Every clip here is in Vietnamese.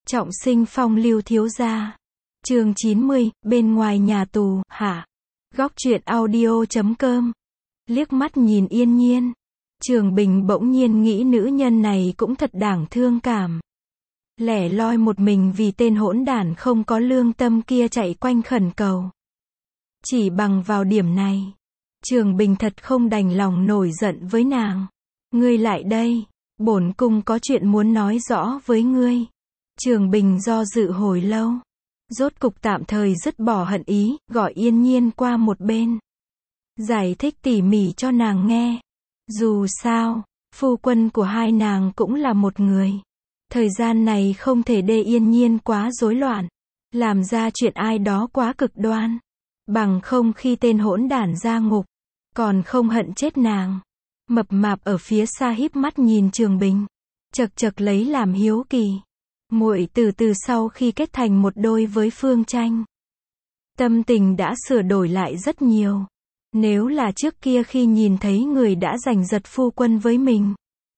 Trọng sinh phong lưu thiếu gia. Chương 90, bên ngoài nhà tù, hả? Góc truyện audio.com. Liếc mắt nhìn Yên Nhiên. Trường Bình bỗng nhiên nghĩ nữ nhân này cũng thật đáng thương cảm. Lẻ loi một mình vì tên hỗn đản không có lương tâm kia chạy quanh khẩn cầu. Chỉ bằng vào điểm này, Trường Bình thật không đành lòng nổi giận với nàng. Ngươi lại đây, bổn cung có chuyện muốn nói rõ với ngươi. Trường Bình do dự hồi lâu, rốt cục tạm thời dứt bỏ hận ý, gọi Yên Nhiên qua một bên. Giải thích tỉ mỉ cho nàng nghe. Dù sao, phu quân của hai nàng cũng là một người. Thời gian này không thể để Yên Nhiên quá rối loạn, làm ra chuyện ai đó quá cực đoan. Bằng không khi tên hỗn đản ra ngục, còn không hận chết nàng. Mập mạp ở phía xa híp mắt nhìn Trường Bình, chật chật lấy làm hiếu kỳ. Muội từ sau khi kết thành một đôi với Phương Tranh, tâm tình đã sửa đổi lại rất nhiều. Nếu là trước kia khi nhìn thấy người đã giành giật phu quân với mình,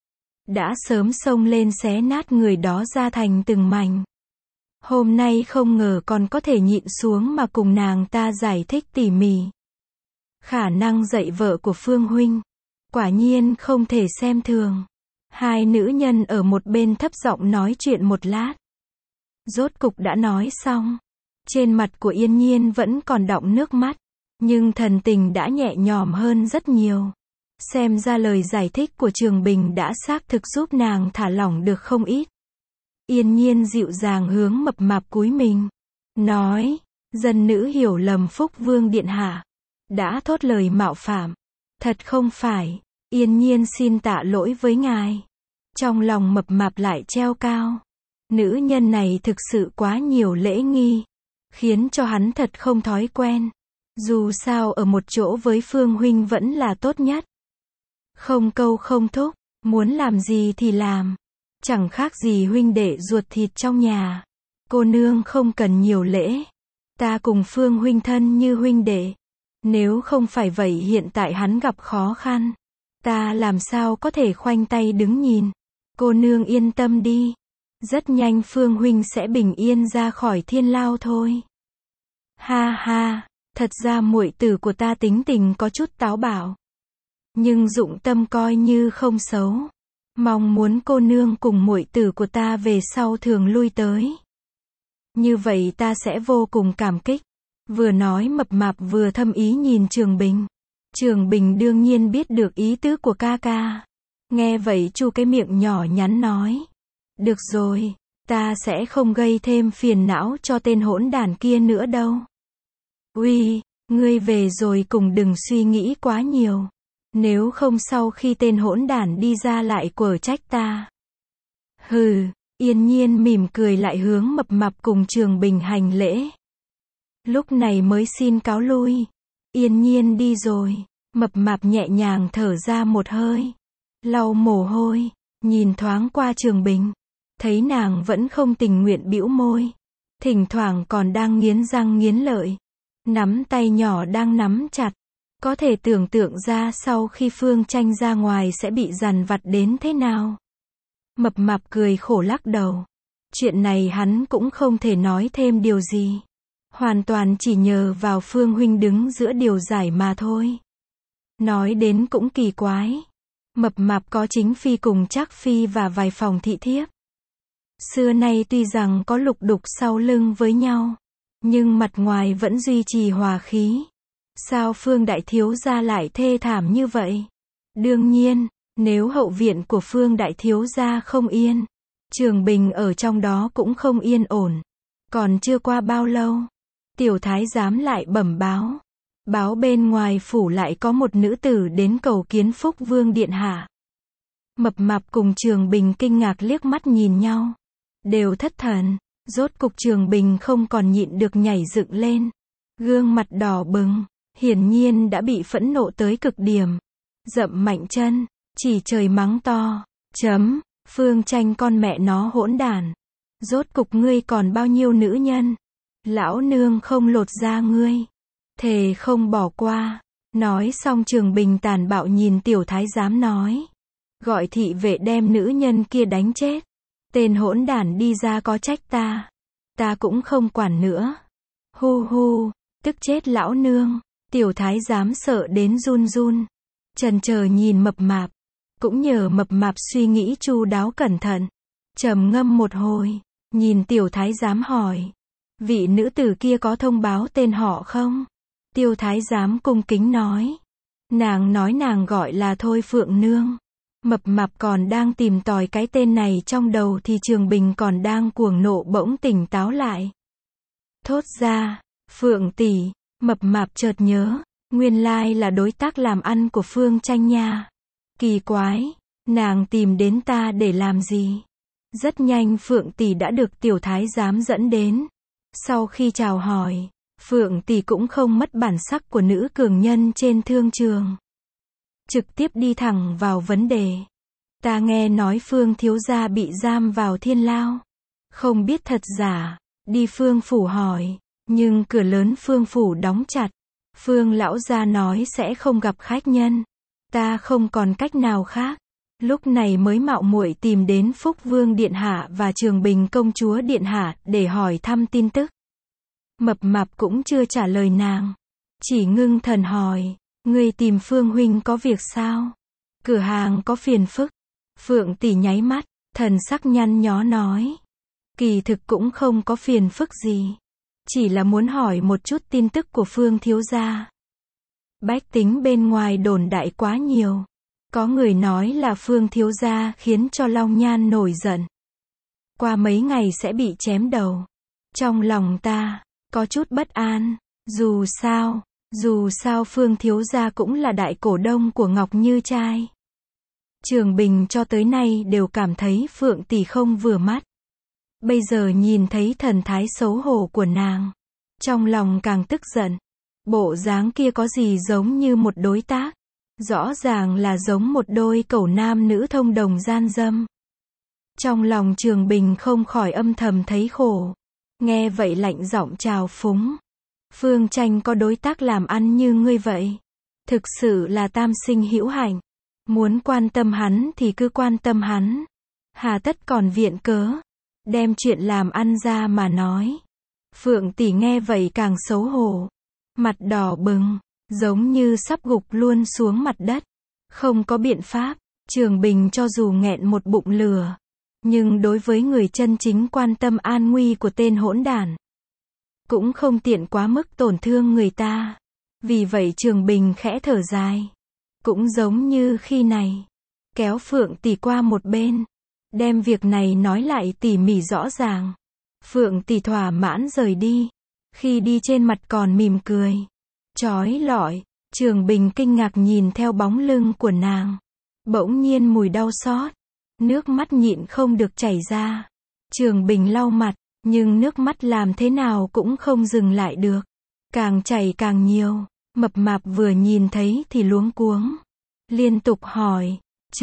đã sớm xông lên xé nát người đó ra thành từng mảnh. Hôm nay không ngờ còn có thể nhịn xuống mà cùng nàng ta giải thích tỉ mỉ. Khả năng dạy vợ của Phương huynh, quả nhiên không thể xem thường. Hai nữ nhân ở một bên thấp giọng nói chuyện một lát. Rốt cục đã nói xong. Trên mặt của Yên Nhiên vẫn còn đọng nước mắt, nhưng thần tình đã nhẹ nhõm hơn rất nhiều. Xem ra lời giải thích của Trường Bình đã xác thực giúp nàng thả lỏng được không ít. Yên Nhiên dịu dàng hướng mập mạp cúi mình, nói, dân nữ hiểu lầm Phúc Vương điện hạ, đã thốt lời mạo phạm. Thật không phải, Yên Nhiên xin tạ lỗi với ngài. Trong lòng mập mạp lại treo cao. Nữ nhân này thực sự quá nhiều lễ nghi, khiến cho hắn thật không thói quen. Dù sao ở một chỗ với Phương huynh vẫn là tốt nhất. Không câu không thúc, muốn làm gì thì làm. Chẳng khác gì huynh đệ ruột thịt trong nhà. Cô nương không cần nhiều lễ. Ta cùng Phương huynh thân như huynh đệ. Nếu không phải vậy hiện tại hắn gặp khó khăn, ta làm sao có thể khoanh tay đứng nhìn. Cô nương yên tâm đi. Rất nhanh Phương huynh sẽ bình yên ra khỏi thiên lao thôi. Ha ha, thật ra muội tử của ta tính tình có chút táo bạo, nhưng dụng tâm coi như không xấu. Mong muốn cô nương cùng muội tử của ta về sau thường lui tới. Như vậy ta sẽ vô cùng cảm kích. Vừa nói mập mạp vừa thâm ý nhìn Trường Bình. Trường Bình đương nhiên biết được ý tứ của ca ca. Nghe vậy chu cái miệng nhỏ nhắn nói. Được rồi, ta sẽ không gây thêm phiền não cho tên hỗn đản kia nữa đâu. Uy, ngươi về rồi cùng đừng suy nghĩ quá nhiều. Nếu không sau khi tên hỗn đản đi ra lại quở trách ta. Hừ, Yên Nhiên mỉm cười lại hướng mập mạp cùng Trường Bình hành lễ. Lúc này mới xin cáo lui. Yên Nhiên đi rồi, mập mạp nhẹ nhàng thở ra một hơi. Lau mồ hôi, nhìn thoáng qua Trường Bình. Thấy nàng vẫn không tình nguyện bĩu môi. Thỉnh thoảng còn đang nghiến răng nghiến lợi. Nắm tay nhỏ đang nắm chặt. Có thể tưởng tượng ra sau khi Phương Tranh ra ngoài sẽ bị dằn vặt đến thế nào. Mập mạp cười khổ lắc đầu. Chuyện này hắn cũng không thể nói thêm điều gì. Hoàn toàn chỉ nhờ vào Phương huynh đứng giữa điều giải mà thôi. Nói đến cũng kỳ quái. Mập mạp có chính phi cùng Trác phi và vài phòng thị thiếp. Xưa nay tuy rằng có lục đục sau lưng với nhau, nhưng mặt ngoài vẫn duy trì hòa khí. Sao Phương đại thiếu gia lại thê thảm như vậy? Đương nhiên, nếu hậu viện của Phương đại thiếu gia không yên, Trường Bình ở trong đó cũng không yên ổn. Còn chưa qua bao lâu, tiểu thái giám lại bẩm báo. Báo bên ngoài phủ lại có một nữ tử đến cầu kiến Phúc Vương điện hạ. Mập mạp cùng Trường Bình kinh ngạc liếc mắt nhìn nhau. Đều thất thần. Rốt cục Trường Bình không còn nhịn được nhảy dựng lên. Gương mặt đỏ bừng. Hiển nhiên đã bị phẫn nộ tới cực điểm. Dậm mạnh chân. Chỉ trời mắng to. Chấm. Phương Tranh con mẹ nó hỗn đản. Rốt cục ngươi còn bao nhiêu nữ nhân? Lão nương không lột da ngươi. Thề không bỏ qua. Nói xong Trường Bình tàn bạo nhìn tiểu thái giám nói. Gọi thị vệ đem nữ nhân kia đánh chết. Tên hỗn đản đi ra có trách ta. Ta cũng không quản nữa. Hu hu, tức chết lão nương. Tiểu thái giám sợ đến run run. Chần chờ nhìn mập mạp. Cũng nhờ mập mạp suy nghĩ chu đáo cẩn thận. Trầm ngâm một hồi. Nhìn tiểu thái giám hỏi. Vị nữ tử kia có thông báo tên họ không? Tiêu thái giám cung kính nói. Nàng nói nàng gọi là Thôi Phượng Nương. Mập mạp còn đang tìm tòi cái tên này trong đầu thì Trường Bình còn đang cuồng nộ bỗng tỉnh táo lại. Thốt ra, Phượng tỷ, mập mạp chợt nhớ, nguyên lai là đối tác làm ăn của Phương Tranh nha. Kỳ quái, nàng tìm đến ta để làm gì? Rất nhanh Phượng tỷ đã được tiểu thái giám dẫn đến. Sau khi chào hỏi, Phượng tỷ cũng không mất bản sắc của nữ cường nhân trên thương trường. Trực tiếp đi thẳng vào vấn đề. Ta nghe nói Phương thiếu gia bị giam vào thiên lao. Không biết thật giả, đi Phương phủ hỏi, nhưng cửa lớn Phương phủ đóng chặt. Phương lão gia nói sẽ không gặp khách nhân. Ta không còn cách nào khác. Lúc này mới mạo muội tìm đến Phúc Vương Điện Hạ và Trường Bình Công Chúa Điện Hạ để hỏi thăm tin tức. Mập mạp cũng chưa trả lời nàng. Chỉ ngưng thần hỏi, ngươi tìm Phương huynh có việc sao? Cửa hàng có phiền phức. Phượng tỷ nháy mắt, thần sắc nhăn nhó nói. Kỳ thực cũng không có phiền phức gì. Chỉ là muốn hỏi một chút tin tức của Phương thiếu gia. Bách tính bên ngoài đồn đại quá nhiều. Có người nói là Phương thiếu gia khiến cho Long Nhan nổi giận. Qua mấy ngày sẽ bị chém đầu. Trong lòng ta, có chút bất an. Dù sao Phương thiếu gia cũng là đại cổ đông của Ngọc Như Trai. Trường Bình cho tới nay đều cảm thấy Phượng tỷ không vừa mắt. Bây giờ nhìn thấy thần thái xấu hổ của nàng. Trong lòng càng tức giận. Bộ dáng kia có gì giống như một đối tác. Rõ ràng là giống một đôi cẩu nam nữ thông đồng gian dâm. Trong lòng Trường Bình không khỏi âm thầm thấy khổ. Nghe vậy lạnh giọng chào phúng. Phương Tranh có đối tác làm ăn như ngươi vậy. Thực sự là tam sinh hữu hạnh. Muốn quan tâm hắn thì cứ quan tâm hắn. Hà tất còn viện cớ. Đem chuyện làm ăn ra mà nói. Phượng tỷ nghe vậy càng xấu hổ. Mặt đỏ bừng. Giống như sắp gục luôn xuống mặt đất. Không có biện pháp. Trường Bình cho dù nghẹn một bụng lửa. Nhưng đối với người chân chính quan tâm an nguy của tên hỗn đản. Cũng không tiện quá mức tổn thương người ta. Vì vậy Trường Bình khẽ thở dài. Cũng giống như khi này. Kéo Phượng tỷ qua một bên. Đem việc này nói lại tỉ mỉ rõ ràng. Phượng tỷ thỏa mãn rời đi. Khi đi trên mặt còn mỉm cười. Chói lọi. Trường Bình kinh ngạc nhìn theo bóng lưng của nàng. Bỗng nhiên mùi đau xót. Nước mắt nhịn không được chảy ra. Trường Bình lau mặt. Nhưng nước mắt làm thế nào cũng không dừng lại được. Càng chảy càng nhiều. Mập mạp vừa nhìn thấy thì luống cuống. Liên tục hỏi.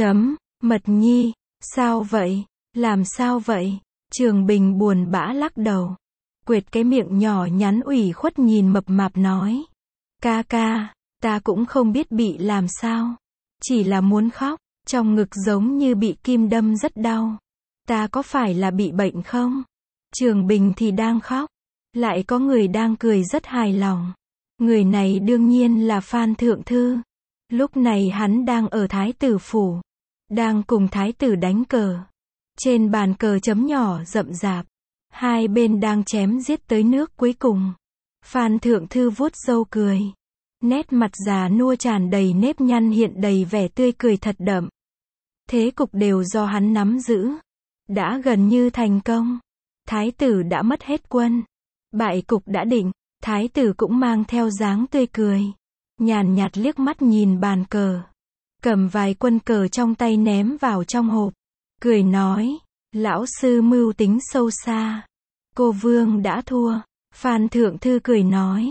Mật nhi. Sao vậy? Làm sao vậy? Trường Bình buồn bã lắc đầu. Quệt cái miệng nhỏ nhắn ủy khuất nhìn mập mạp nói. Ca ca, ta cũng không biết bị làm sao. Chỉ là muốn khóc. Trong ngực giống như bị kim đâm rất đau. Ta có phải là bị bệnh không? Trường Bình thì đang khóc. Lại có người đang cười rất hài lòng. Người này đương nhiên là Phan Thượng Thư. Lúc này hắn đang ở Thái tử phủ. Đang cùng Thái tử đánh cờ. Trên bàn cờ chấm nhỏ rậm rạp. Hai bên đang chém giết tới nước cuối cùng. Phan Thượng Thư vuốt râu cười. Nét mặt già nua tràn đầy nếp nhăn hiện đầy vẻ tươi cười thật đậm. Thế cục đều do hắn nắm giữ. Đã gần như thành công. Thái tử đã mất hết quân. Bại cục đã định. Thái tử cũng mang theo dáng tươi cười. Nhàn nhạt liếc mắt nhìn bàn cờ. Cầm vài quân cờ trong tay ném vào trong hộp. Cười nói. Lão sư mưu tính sâu xa. Cô Vương đã thua. Phan Thượng Thư cười nói.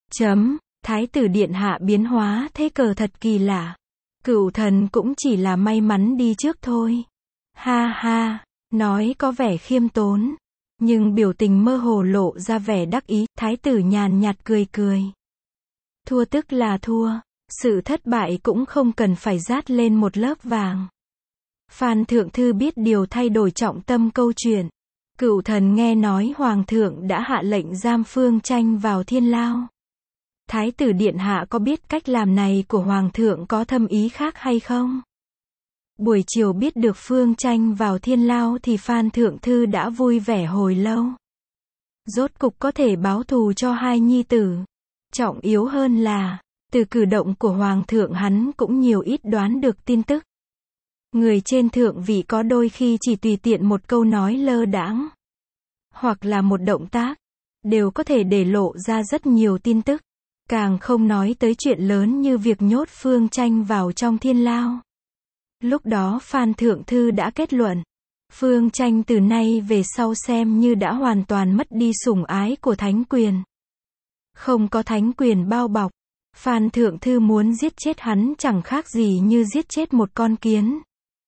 Thái tử điện hạ biến hóa thế cờ thật kỳ lạ. Cửu thần cũng chỉ là may mắn đi trước thôi. Ha ha. Nói có vẻ khiêm tốn. Nhưng biểu tình mơ hồ lộ ra vẻ đắc ý. Thái tử nhàn nhạt cười cười. Thua tức là thua. Sự thất bại cũng không cần phải dát lên một lớp vàng. Phan Thượng Thư biết điều thay đổi trọng tâm câu chuyện. Cửu thần nghe nói Hoàng thượng đã hạ lệnh giam Phương Tranh vào thiên lao. Thái tử điện hạ có biết cách làm này của Hoàng thượng có thâm ý khác hay không? Buổi chiều biết được Phương Tranh vào thiên lao thì Phan Thượng Thư đã vui vẻ hồi lâu. Rốt cục có thể báo thù cho hai nhi tử. Trọng yếu hơn là, từ cử động của Hoàng thượng hắn cũng nhiều ít đoán được tin tức. Người trên thượng vị có đôi khi chỉ tùy tiện một câu nói lơ đãng, hoặc là một động tác, đều có thể để lộ ra rất nhiều tin tức. Càng không nói tới chuyện lớn như việc nhốt Phương Tranh vào trong thiên lao. Lúc đó Phan Thượng Thư đã kết luận, Phương Tranh từ nay về sau xem như đã hoàn toàn mất đi sủng ái của thánh quyền. Không có thánh quyền bao bọc, Phan Thượng Thư muốn giết chết hắn chẳng khác gì như giết chết một con kiến.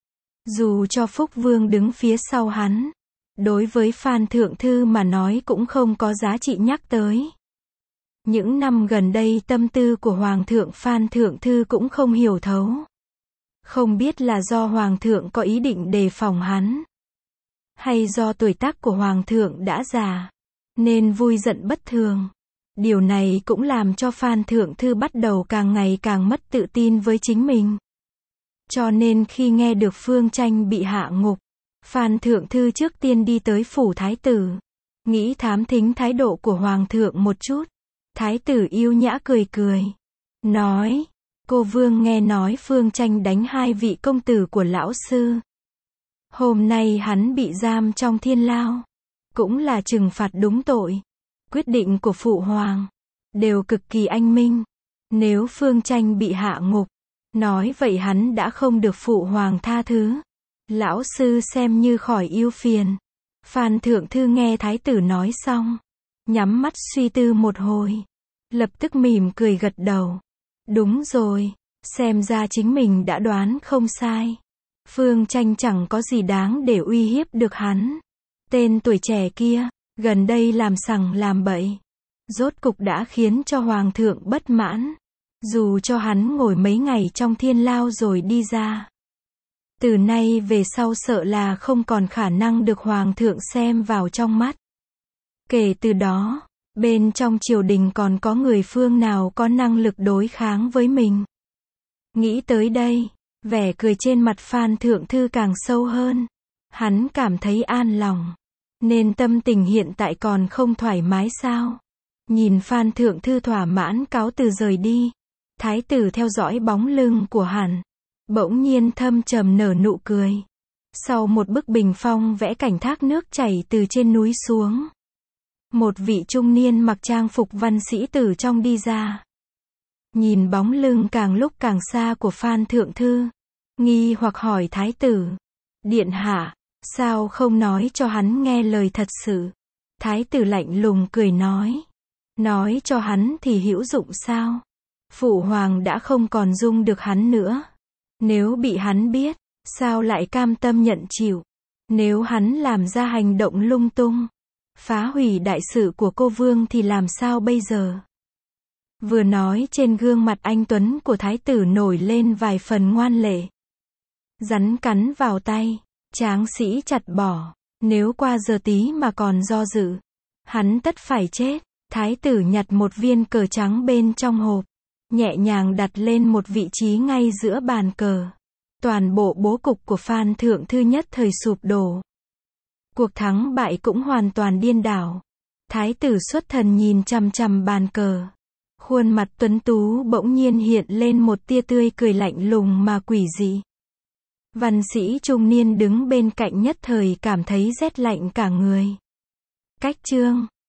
Dù cho Phúc Vương đứng phía sau hắn, đối với Phan Thượng Thư mà nói cũng không có giá trị nhắc tới. Những năm gần đây tâm tư của Hoàng thượng Phan Thượng Thư cũng không hiểu thấu. Không biết là do Hoàng thượng có ý định đề phòng hắn, hay do tuổi tác của Hoàng thượng đã già, nên vui giận bất thường. Điều này cũng làm cho Phan Thượng Thư bắt đầu càng ngày càng mất tự tin với chính mình. Cho nên khi nghe được Phương Tranh bị hạ ngục, Phan Thượng Thư trước tiên đi tới phủ thái tử, nghĩ thám thính thái độ của Hoàng thượng một chút. Thái tử yêu nhã cười cười, nói, cô Vương nghe nói Phương Tranh đánh hai vị công tử của lão sư. Hôm nay hắn bị giam trong thiên lao, cũng là trừng phạt đúng tội. Quyết định của Phụ Hoàng đều cực kỳ anh minh. Nếu Phương Tranh bị hạ ngục, nói vậy hắn đã không được Phụ Hoàng tha thứ. Lão sư xem như khỏi ưu phiền. Phan Thượng Thư nghe thái tử nói xong, nhắm mắt suy tư một hồi, lập tức mỉm cười gật đầu. Đúng rồi, xem ra chính mình đã đoán không sai. Phương Tranh chẳng có gì đáng để uy hiếp được hắn. Tên tuổi trẻ kia, gần đây làm sằng làm bậy, rốt cục đã khiến cho Hoàng thượng bất mãn. Dù cho hắn ngồi mấy ngày trong thiên lao rồi đi ra, từ nay về sau sợ là không còn khả năng được Hoàng thượng xem vào trong mắt. Kể từ đó, bên trong triều đình còn có người phương nào có năng lực đối kháng với mình. Nghĩ tới đây, vẻ cười trên mặt Phan Thượng Thư càng sâu hơn. Hắn cảm thấy an lòng. Nên tâm tình hiện tại còn không thoải mái sao? Nhìn Phan Thượng Thư thỏa mãn cáo từ rời đi, thái tử theo dõi bóng lưng của hắn, bỗng nhiên thâm trầm nở nụ cười. Sau một bức bình phong vẽ cảnh thác nước chảy từ trên núi xuống, một vị trung niên mặc trang phục văn sĩ từ trong đi ra. Nhìn bóng lưng càng lúc càng xa của Phan Thượng Thư, nghi hoặc hỏi thái tử, điện hạ, sao không nói cho hắn nghe lời thật sự? Thái tử lạnh lùng cười nói cho hắn thì hữu dụng sao? Phụ hoàng đã không còn dung được hắn nữa. Nếu bị hắn biết, sao lại cam tâm nhận chịu? Nếu hắn làm ra hành động lung tung, phá hủy đại sự của cô Vương thì làm sao bây giờ? Vừa nói trên gương mặt anh tuấn của thái tử nổi lên vài phần ngoan lệ. Rắn cắn vào tay, tráng sĩ chặt bỏ. Nếu qua giờ tí mà còn do dự, hắn tất phải chết. Thái tử nhặt một viên cờ trắng bên trong hộp, nhẹ nhàng đặt lên một vị trí ngay giữa bàn cờ. Toàn bộ bố cục của Phan Thượng Thư nhất thời sụp đổ. Cuộc thắng bại cũng hoàn toàn điên đảo. Thái tử xuất thần nhìn chằm chằm bàn cờ. Khuôn mặt tuấn tú bỗng nhiên hiện lên một tia tươi cười lạnh lùng mà quỷ dị. Văn sĩ trung niên đứng bên cạnh nhất thời cảm thấy rét lạnh cả người. Cách chương